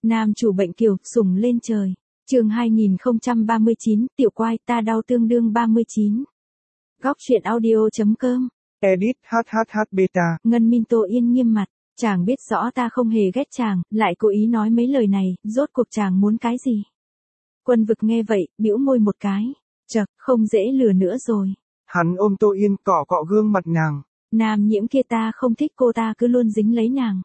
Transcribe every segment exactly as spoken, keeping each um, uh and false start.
Nam chủ bệnh kiều, sủng lên trời. Chương hai nghìn không trăm ba mươi chín, tiểu quai ta đau tương đương ba mươi chín. Góc truyện audio chấm com. Edit hhh beta. Ngân Minh Tô Yên nghiêm mặt, chàng biết rõ ta không hề ghét chàng, lại cố ý nói mấy lời này, rốt cuộc chàng muốn cái gì? Quân Vực nghe vậy, bĩu môi một cái, chậc, không dễ lừa nữa rồi. Hắn ôm Tô Yên cọ cọ gương mặt nàng. Nam Nhiễm kia ta không thích cô ta cứ luôn dính lấy nàng.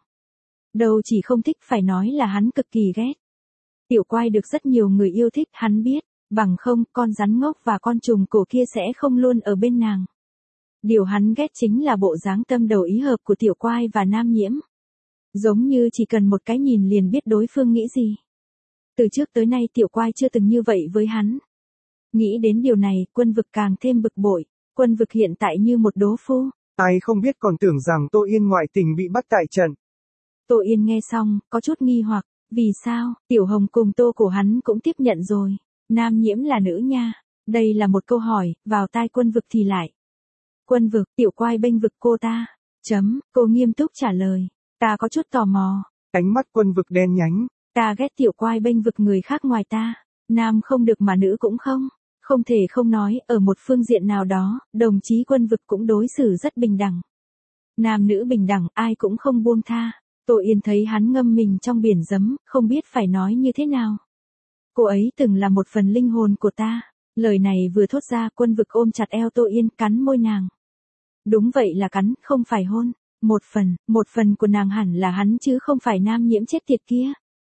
Đâu chỉ không thích phải nói là hắn cực kỳ ghét. Tiểu quai được rất nhiều người yêu thích, hắn biết, bằng không con rắn ngốc và con trùng cổ kia sẽ không luôn ở bên nàng. Điều hắn ghét chính là bộ dáng tâm đầu ý hợp của tiểu quai và Nam Nhiễm. Giống như chỉ cần một cái nhìn liền biết đối phương nghĩ gì. Từ trước tới nay tiểu quai chưa từng như vậy với hắn. Nghĩ đến điều này, Quân Vực càng thêm bực bội. Quân Vực hiện tại như một đố phu. Ai không biết còn tưởng rằng Tô Yên ngoại tình bị bắt tại trận. Tô Yên nghe xong, có chút nghi hoặc, vì sao, Tiểu Hồng cùng Tô của hắn cũng tiếp nhận rồi. Nam Nhiễm là nữ nha. Đây là một câu hỏi, vào tai Quân Vực thì lại. Quân Vực, tiểu quai bênh vực cô ta. Chấm, cô nghiêm túc trả lời. Ta có chút tò mò. Ánh mắt Quân Vực đen nhánh. Ta ghét tiểu quai bênh vực người khác ngoài ta. Nam không được mà nữ cũng không. Không thể không nói, ở một phương diện nào đó, đồng chí Quân Vực cũng đối xử rất bình đẳng. Nam nữ bình đẳng, ai cũng không buông tha. Tô Yên thấy hắn ngâm mình trong biển giấm, không biết phải nói như thế nào. Cô ấy từng là một phần linh hồn của ta. Lời này vừa thốt ra, Quân Vực ôm chặt eo Tô Yên, cắn môi nàng. Đúng vậy là cắn, không phải hôn. Một phần, một phần của nàng hẳn là hắn chứ không phải Nam Nhiễm chết tiệt kia.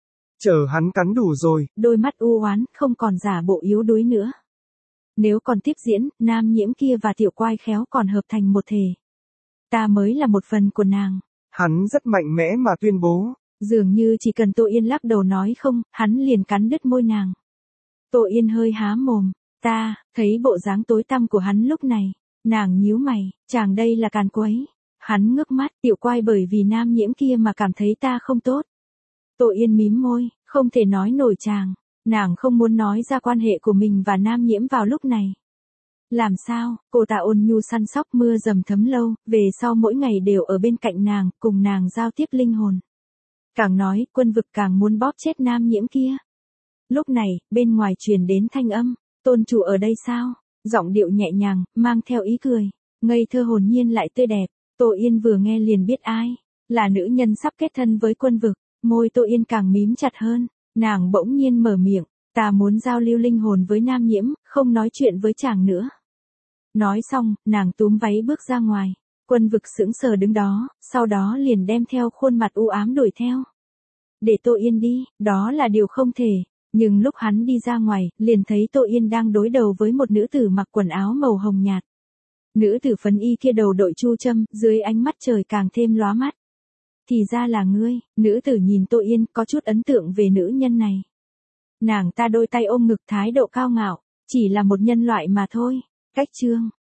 Chờ hắn cắn đủ rồi. Đôi mắt u oán, không còn giả bộ yếu đuối nữa. Nếu còn tiếp diễn, Nam Nhiễm kia và tiểu quai khéo còn hợp thành một thể. Ta mới là một phần của nàng. Hắn rất mạnh mẽ mà tuyên bố. Dường như chỉ cần Tô Yên lắc đầu nói không, hắn liền cắn đứt môi nàng. Tô Yên hơi há mồm. Ta, thấy bộ dáng tối tăm của hắn lúc này. Nàng nhíu mày, chàng đây là càn quấy. Hắn ngước mắt, tiểu quai bởi vì Nam Nhiễm kia mà cảm thấy ta không tốt. Tô Yên mím môi, không thể nói nổi chàng. Nàng không muốn nói ra quan hệ của mình và Nam Nhiễm vào lúc này. Làm sao, cô ta ôn nhu săn sóc mưa dầm thấm lâu, về sau mỗi ngày đều ở bên cạnh nàng, cùng nàng giao tiếp linh hồn. Càng nói, Quân Vực càng muốn bóp chết Nam Nhiễm kia. Lúc này, bên ngoài truyền đến thanh âm, tôn chủ ở đây sao? Giọng điệu nhẹ nhàng, mang theo ý cười, ngây thơ hồn nhiên lại tươi đẹp. Tô Yên vừa nghe liền biết ai, là nữ nhân sắp kết thân với Quân Vực. Môi Tô Yên càng mím chặt hơn, nàng bỗng nhiên mở miệng, ta muốn giao lưu linh hồn với Nam Nhiễm, không nói chuyện với chàng nữa. Nói xong, nàng túm váy bước ra ngoài. Quân Vực sững sờ đứng đó, sau đó liền đem theo khuôn mặt u ám đuổi theo. Để Tô Yên đi, đó là điều không thể. Nhưng lúc hắn đi ra ngoài, liền thấy Tô Yên đang đối đầu với một nữ tử mặc quần áo màu hồng nhạt. Nữ tử phấn y kia đầu đội chu châm, dưới ánh mắt trời càng thêm lóa mắt. Thì ra là ngươi. Nữ tử nhìn Tô Yên, có chút ấn tượng về nữ nhân này. Nàng ta đôi tay ôm ngực, thái độ cao ngạo, chỉ là một nhân loại mà thôi. Cách chương.